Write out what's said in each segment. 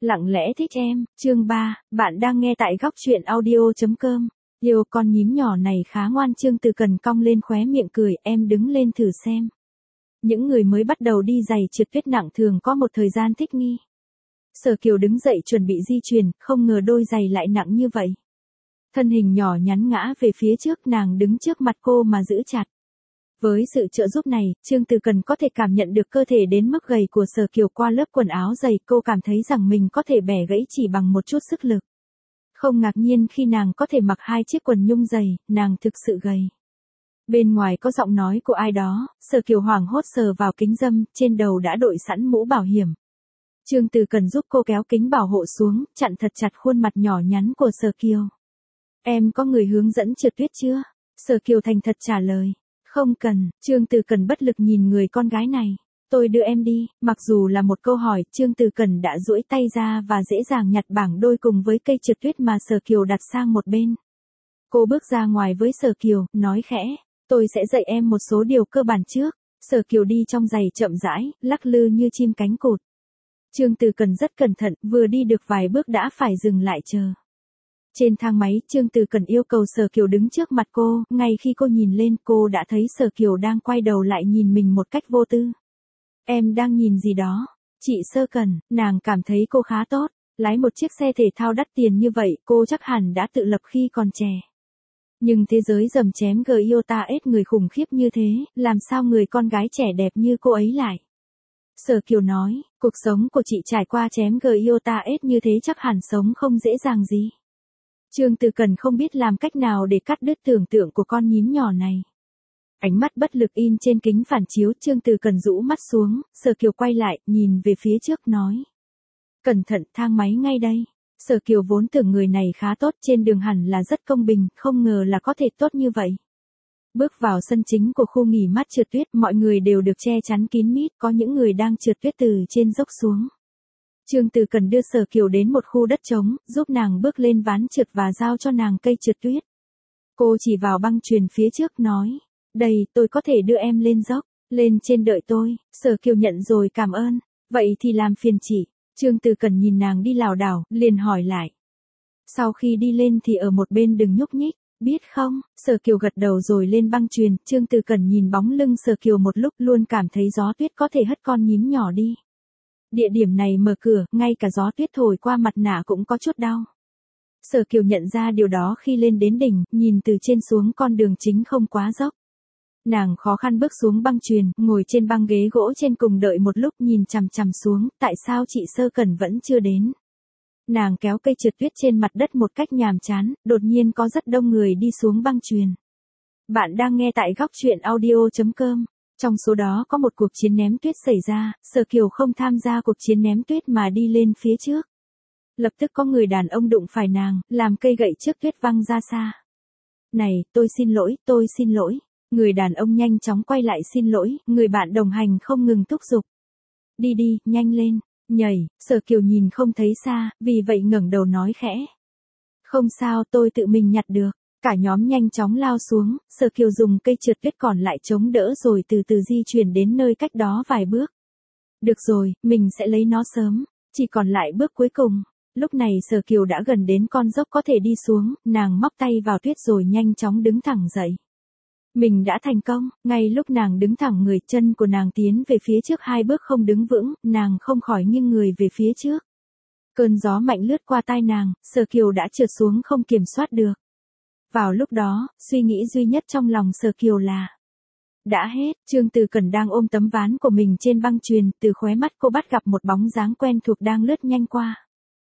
Lặng lẽ thích em, chương 3, bạn đang nghe tại góc truyện audio.com. Yêu con nhím nhỏ này khá ngoan. Trương Từ Cần cong lên khóe miệng cười, em đứng lên thử xem. Những người mới bắt đầu đi giày trượt tuyết nặng thường có một thời gian thích nghi. Sở Kiều đứng dậy chuẩn bị di chuyển, không ngờ đôi giày lại nặng như vậy. Thân hình nhỏ nhắn ngã về phía trước, nàng đứng trước mặt cô mà giữ chặt. Với sự trợ giúp này, Trương Từ Cần có thể cảm nhận được cơ thể đến mức gầy của Sở Kiều qua lớp quần áo dày. Cô cảm thấy rằng mình có thể bẻ gãy chỉ bằng một chút sức lực. Không ngạc nhiên khi nàng có thể mặc 2 chiếc quần nhung dày, nàng thực sự gầy. Bên ngoài có giọng nói của ai đó, Sở Kiều hoảng hốt sờ vào kính râm, trên đầu đã đội sẵn mũ bảo hiểm. Trương Từ Cần giúp cô kéo kính bảo hộ xuống, chặn thật chặt khuôn mặt nhỏ nhắn của Sở Kiều. Em có người hướng dẫn trượt tuyết chưa? Sở Kiều thành thật trả lời. Không cần. Trương Từ Cần bất lực nhìn người con gái này. Tôi đưa em đi. Mặc dù là một câu hỏi, Trương Từ Cần đã duỗi tay ra và dễ dàng nhặt bảng đôi cùng với cây trượt tuyết mà Sở Kiều đặt sang một bên. Cô bước ra ngoài với Sở Kiều, nói khẽ, tôi sẽ dạy em một số điều cơ bản trước. Sở Kiều đi trong giày chậm rãi, lắc lư như chim cánh cụt. Trương Từ Cần rất cẩn thận, vừa đi được vài bước đã phải dừng lại chờ. Trên thang máy, Trương Từ Cần yêu cầu Sở Kiều đứng trước mặt cô, ngay khi cô nhìn lên, cô đã thấy Sở Kiều đang quay đầu lại nhìn mình một cách vô tư. Em đang nhìn gì đó? Chị Sơ Cần, nàng cảm thấy cô khá tốt, lái một chiếc xe thể thao đắt tiền như vậy, cô chắc hẳn đã tự lập khi còn trẻ. Nhưng thế giới dầm chém Giota S người khủng khiếp như thế, làm sao người con gái trẻ đẹp như cô ấy lại? Sở Kiều nói, cuộc sống của chị trải qua chém Giota S như thế chắc hẳn sống không dễ dàng gì. Trương Từ Cần không biết làm cách nào để cắt đứt tưởng tượng của con nhím nhỏ này. Ánh mắt bất lực in trên kính phản chiếu, Trương Từ Cần rũ mắt xuống, Sở Kiều quay lại, nhìn về phía trước nói. Cẩn thận, thang máy ngay đây. Sở Kiều vốn tưởng người này khá tốt, trên đường hẳn là rất công bình, không ngờ là có thể tốt như vậy. Bước vào sân chính của khu nghỉ mát trượt tuyết, mọi người đều được che chắn kín mít, có những người đang trượt tuyết từ trên dốc xuống. Trương Từ Cần đưa Sở Kiều đến một khu đất trống, giúp nàng bước lên ván trượt và giao cho nàng cây trượt tuyết. Cô chỉ vào băng chuyền phía trước nói, đây, tôi có thể đưa em lên dốc, lên trên đợi tôi. Sở Kiều nhận rồi, cảm ơn, vậy thì làm phiền chị. Trương Từ Cần nhìn nàng đi lảo đảo, liền hỏi lại. Sau khi đi lên thì ở một bên đừng nhúc nhích, biết không? Sở Kiều gật đầu rồi lên băng chuyền. Trương Từ Cần nhìn bóng lưng Sở Kiều một lúc, luôn cảm thấy gió tuyết có thể hất con nhím nhỏ đi. Địa điểm này mở cửa, ngay cả gió tuyết thổi qua mặt nạ cũng có chút đau. Sở Kiều nhận ra điều đó khi lên đến đỉnh, nhìn từ trên xuống con đường chính không quá dốc. Nàng khó khăn bước xuống băng chuyền, ngồi trên băng ghế gỗ trên cùng đợi một lúc, nhìn chằm chằm xuống, tại sao chị Sơ Cần vẫn chưa đến. Nàng kéo cây trượt tuyết trên mặt đất một cách nhàm chán, đột nhiên có rất đông người đi xuống băng chuyền. Bạn đang nghe tại góc truyện audio.com. Trong số đó có một cuộc chiến ném tuyết xảy ra, Sở Kiều không tham gia cuộc chiến ném tuyết mà đi lên phía trước. Lập tức có người đàn ông đụng phải nàng, làm cây gậy trước tuyết văng ra xa. Này, tôi xin lỗi. Người đàn ông nhanh chóng quay lại xin lỗi, người bạn đồng hành không ngừng thúc giục. Đi đi, nhanh lên, nhảy. Sở Kiều nhìn không thấy xa, vì vậy ngẩng đầu nói khẽ. Không sao, tôi tự mình nhặt được. Cả nhóm nhanh chóng lao xuống, Sở Kiều dùng cây trượt tuyết còn lại chống đỡ rồi từ từ di chuyển đến nơi cách đó vài bước. Được rồi, mình sẽ lấy nó sớm, chỉ còn lại bước cuối cùng. Lúc này Sở Kiều đã gần đến con dốc có thể đi xuống, nàng móc tay vào tuyết rồi nhanh chóng đứng thẳng dậy. Mình đã thành công, ngay lúc nàng đứng thẳng người, chân của nàng tiến về phía trước 2 bước không đứng vững, nàng không khỏi nghiêng người về phía trước. Cơn gió mạnh lướt qua tai nàng, Sở Kiều đã trượt xuống không kiểm soát được. Vào lúc đó, suy nghĩ duy nhất trong lòng Sở Kiều là đã hết. Trương Từ Cần đang ôm tấm ván của mình trên băng chuyền, từ khóe mắt cô bắt gặp một bóng dáng quen thuộc đang lướt nhanh qua.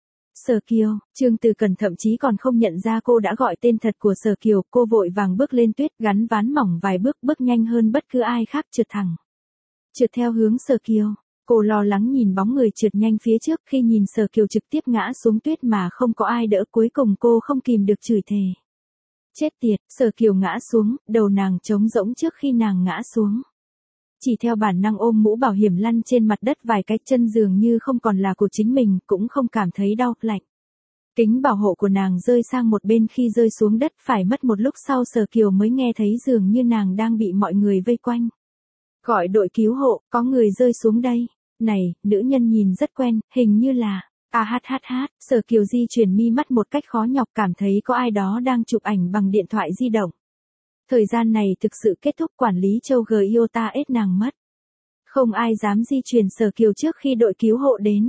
Sở Kiều. Trương Từ Cần thậm chí còn không nhận ra cô đã gọi tên thật của Sở Kiều. Cô vội vàng bước lên tuyết, gắn ván mỏng vài bước, bước nhanh hơn bất cứ ai khác, trượt thẳng. Trượt theo hướng Sở Kiều. Cô lo lắng nhìn bóng người trượt nhanh phía trước, khi nhìn Sở Kiều trực tiếp ngã xuống tuyết mà không có ai đỡ, cuối cùng cô không kìm được chửi thề. Chết tiệt. Sở Kiều ngã xuống, đầu nàng trống rỗng trước khi nàng ngã xuống. Chỉ theo bản năng ôm mũ bảo hiểm lăn trên mặt đất vài cái, chân dường như không còn là của chính mình, cũng không cảm thấy đau, lạnh. Kính bảo hộ của nàng rơi sang một bên khi rơi xuống đất, phải mất một lúc sau Sở Kiều mới nghe thấy dường như nàng đang bị mọi người vây quanh. Gọi đội cứu hộ, có người rơi xuống đây. Này, nữ nhân nhìn rất quen, hình như là Sở Kiều di chuyển mi mắt một cách khó nhọc, cảm thấy có ai đó đang chụp ảnh bằng điện thoại di động. Thời gian này thực sự kết thúc, quản lý Châu G Iota ết nàng mất. Không ai dám di chuyển Sở Kiều trước khi đội cứu hộ đến.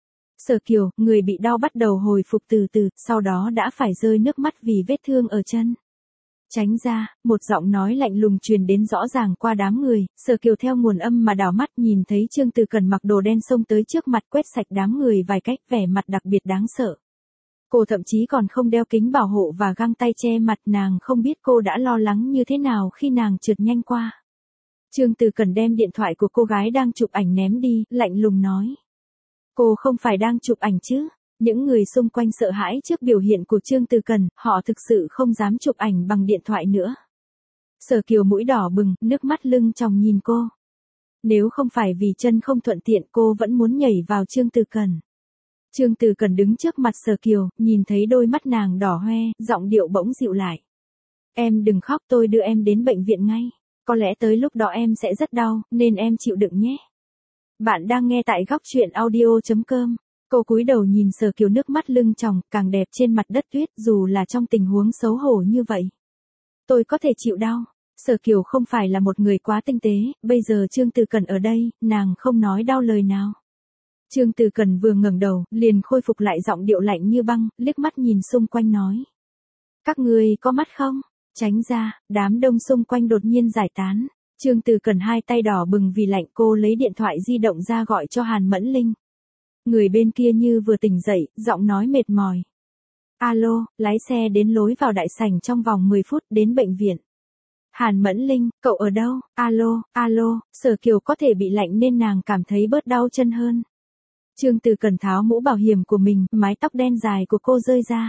Sở Kiều, người bị đau bắt đầu hồi phục từ từ, sau đó đã phải rơi nước mắt vì vết thương ở chân. Tránh ra, một giọng nói lạnh lùng truyền đến rõ ràng qua đám người. Sở Kiều theo nguồn âm mà đảo mắt nhìn thấy Trương Từ Cần mặc đồ đen xông tới trước mặt, quét sạch đám người vài cách, vẻ mặt đặc biệt đáng sợ. Cô thậm chí còn không đeo kính bảo hộ và găng tay che mặt, nàng không biết cô đã lo lắng như thế nào khi nàng trượt nhanh qua. Trương Từ Cần đem điện thoại của cô gái đang chụp ảnh ném đi, lạnh lùng nói. Cô không phải đang chụp ảnh chứ? Những người xung quanh sợ hãi trước biểu hiện của Trương Từ Cần, họ thực sự không dám chụp ảnh bằng điện thoại nữa. Sở Kiều mũi đỏ bừng, nước mắt lưng tròng nhìn cô. Nếu không phải vì chân không thuận tiện, cô vẫn muốn nhảy vào Trương Từ Cần. Trương Từ Cần đứng trước mặt Sở Kiều, nhìn thấy đôi mắt nàng đỏ hoe, giọng điệu bỗng dịu lại. Em đừng khóc, tôi đưa em đến bệnh viện ngay. Có lẽ tới lúc đó em sẽ rất đau, nên em chịu đựng nhé. Bạn đang nghe tại góc truyện audio.com. Cô cúi đầu nhìn Sở Kiều, nước mắt lưng tròng, càng đẹp trên mặt đất tuyết, dù là trong tình huống xấu hổ như vậy. Tôi có thể chịu đau. Sở Kiều không phải là một người quá tinh tế, bây giờ Trương Từ Cần ở đây, nàng không nói đau lời nào. Trương Từ Cần vừa ngẩng đầu, liền khôi phục lại giọng điệu lạnh như băng, liếc mắt nhìn xung quanh nói. Các ngươi có mắt không? Tránh ra, đám đông xung quanh đột nhiên giải tán. Trương Từ Cần hai tay đỏ bừng vì lạnh, cô lấy điện thoại di động ra gọi cho Hàn Mẫn Linh. Người bên kia như vừa tỉnh dậy, giọng nói mệt mỏi. Alo, lái xe đến lối vào đại sảnh trong vòng 10 phút, đến bệnh viện. Hàn Mẫn Linh, cậu ở đâu? Alo, Sở Kiều có thể bị lạnh nên nàng cảm thấy bớt đau chân hơn. Trương Từ Cần tháo mũ bảo hiểm của mình, mái tóc đen dài của cô rơi ra.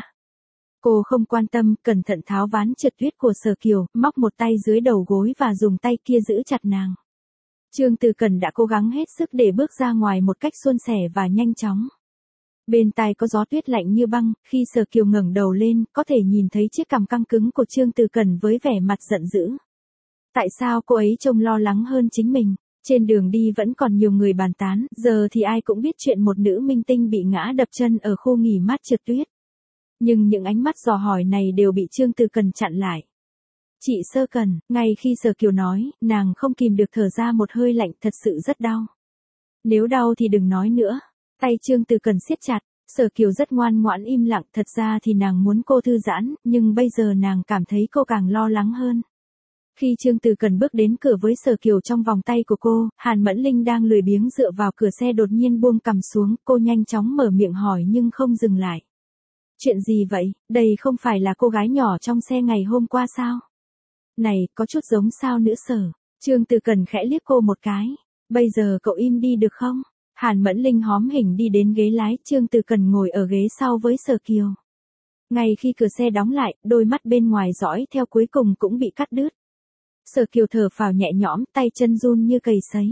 Cô không quan tâm, cẩn thận tháo ván trượt tuyết của Sở Kiều, móc một tay dưới đầu gối và dùng tay kia giữ chặt nàng. Trương Từ Cần đã cố gắng hết sức để bước ra ngoài một cách suôn sẻ và nhanh chóng. Bên tai có gió tuyết lạnh như băng, khi Sở Kiều ngẩng đầu lên, có thể nhìn thấy chiếc cằm căng cứng của Trương Từ Cần với vẻ mặt giận dữ. Tại sao cô ấy trông lo lắng hơn chính mình? Trên đường đi vẫn còn nhiều người bàn tán, giờ thì ai cũng biết chuyện một nữ minh tinh bị ngã đập chân ở khu nghỉ mát trượt tuyết. Nhưng những ánh mắt dò hỏi này đều bị Trương Từ Cần chặn lại. Chị Sơ Cần, ngay khi Sở Kiều nói, nàng không kìm được thở ra một hơi lạnh, thật sự rất đau. Nếu đau thì đừng nói nữa. Tay Trương Từ Cần siết chặt, Sở Kiều rất ngoan ngoãn im lặng, thật ra thì nàng muốn cô thư giãn, nhưng bây giờ nàng cảm thấy cô càng lo lắng hơn. Khi Trương Từ Cần bước đến cửa với Sở Kiều trong vòng tay của cô, Hàn Mẫn Linh đang lười biếng dựa vào cửa xe đột nhiên buông cằm xuống, cô nhanh chóng mở miệng hỏi nhưng không dừng lại. Chuyện gì vậy, đây không phải là cô gái nhỏ trong xe ngày hôm qua sao? Này, có chút giống sao nữa Sở? Trương Từ Cần khẽ liếc cô một cái. Bây giờ cậu im đi được không? Hàn Mẫn Linh hóm hình đi đến ghế lái, Trương Từ Cần ngồi ở ghế sau với Sở Kiều. Ngay khi cửa xe đóng lại, đôi mắt bên ngoài dõi theo cuối cùng cũng bị cắt đứt. Sở Kiều thở phào nhẹ nhõm, tay chân run như cầy sấy.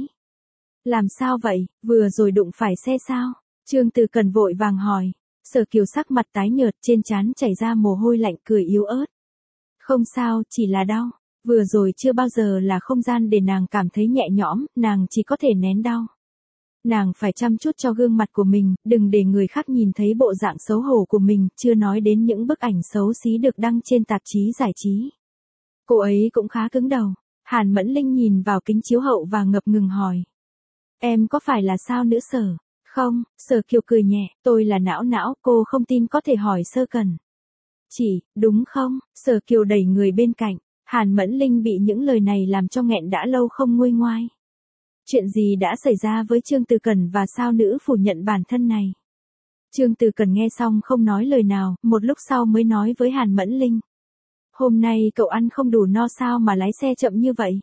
Làm sao vậy, vừa rồi đụng phải xe sao? Trương Từ Cần vội vàng hỏi. Sở Kiều sắc mặt tái nhợt, trên trán chảy ra mồ hôi lạnh, cười yếu ớt. Không sao, chỉ là đau. Vừa rồi chưa bao giờ là không gian để nàng cảm thấy nhẹ nhõm, nàng chỉ có thể nén đau. Nàng phải chăm chút cho gương mặt của mình, đừng để người khác nhìn thấy bộ dạng xấu hổ của mình, chưa nói đến những bức ảnh xấu xí được đăng trên tạp chí giải trí. Cô ấy cũng khá cứng đầu. Hàn Mẫn Linh nhìn vào kính chiếu hậu và ngập ngừng hỏi. Em có phải là sao nữa Sở? Không, Sở Kiều cười nhẹ, tôi là não, cô không tin có thể hỏi Sơ Cần. Chỉ, đúng không? Sở Kiều đẩy người bên cạnh. Hàn Mẫn Linh bị những lời này làm cho nghẹn đã lâu không nguôi ngoai. Chuyện gì đã xảy ra với Trương Từ Cần và sao nữ phủ nhận bản thân này? Trương Từ Cần nghe xong không nói lời nào, một lúc sau mới nói với Hàn Mẫn Linh. Hôm nay cậu ăn không đủ no sao mà lái xe chậm như vậy?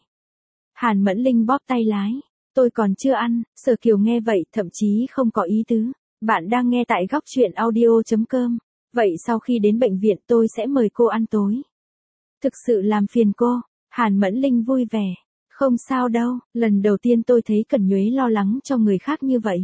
Hàn Mẫn Linh bóp tay lái. Tôi còn chưa ăn. Sở Kiều nghe vậy thậm chí không có ý tứ. Bạn đang nghe tại góc truyện audio.com. Vậy sau khi đến bệnh viện tôi sẽ mời cô ăn tối. Thực sự làm phiền cô. Hàn Mẫn Linh vui vẻ. Không sao đâu, lần đầu tiên tôi thấy Cẩn Nhuế lo lắng cho người khác như vậy.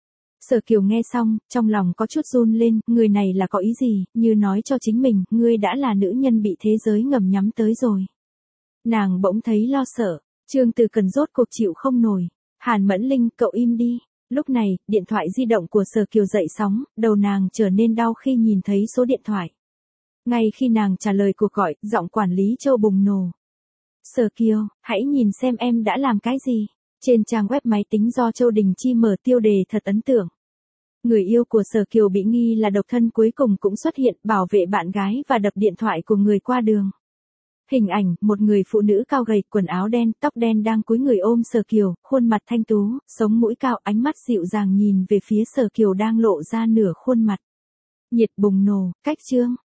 Sở Kiều nghe xong, trong lòng có chút run lên, người này là có ý gì, như nói cho chính mình, ngươi đã là nữ nhân bị thế giới ngầm nhắm tới rồi. Nàng bỗng thấy lo sợ, Trương Từ Cần rốt cuộc chịu không nổi. Hàn Mẫn Linh, cậu im đi. Lúc này, điện thoại di động của Sở Kiều dậy sóng, đầu nàng trở nên đau khi nhìn thấy số điện thoại. Ngay khi nàng trả lời cuộc gọi, giọng quản lý Châu bùng nổ. Sở Kiều, hãy nhìn xem em đã làm cái gì. Trên trang web máy tính do Châu Đình Chi mở tiêu đề thật ấn tượng. Người yêu của Sở Kiều bị nghi là độc thân cuối cùng cũng xuất hiện bảo vệ bạn gái và đập điện thoại của người qua đường. Hình ảnh, một người phụ nữ cao gầy, quần áo đen, tóc đen đang cúi người ôm Sở Kiều, khuôn mặt thanh tú, sống mũi cao, ánh mắt dịu dàng nhìn về phía Sở Kiều đang lộ ra nửa khuôn mặt. Nhiệt bùng nổ, cách chương.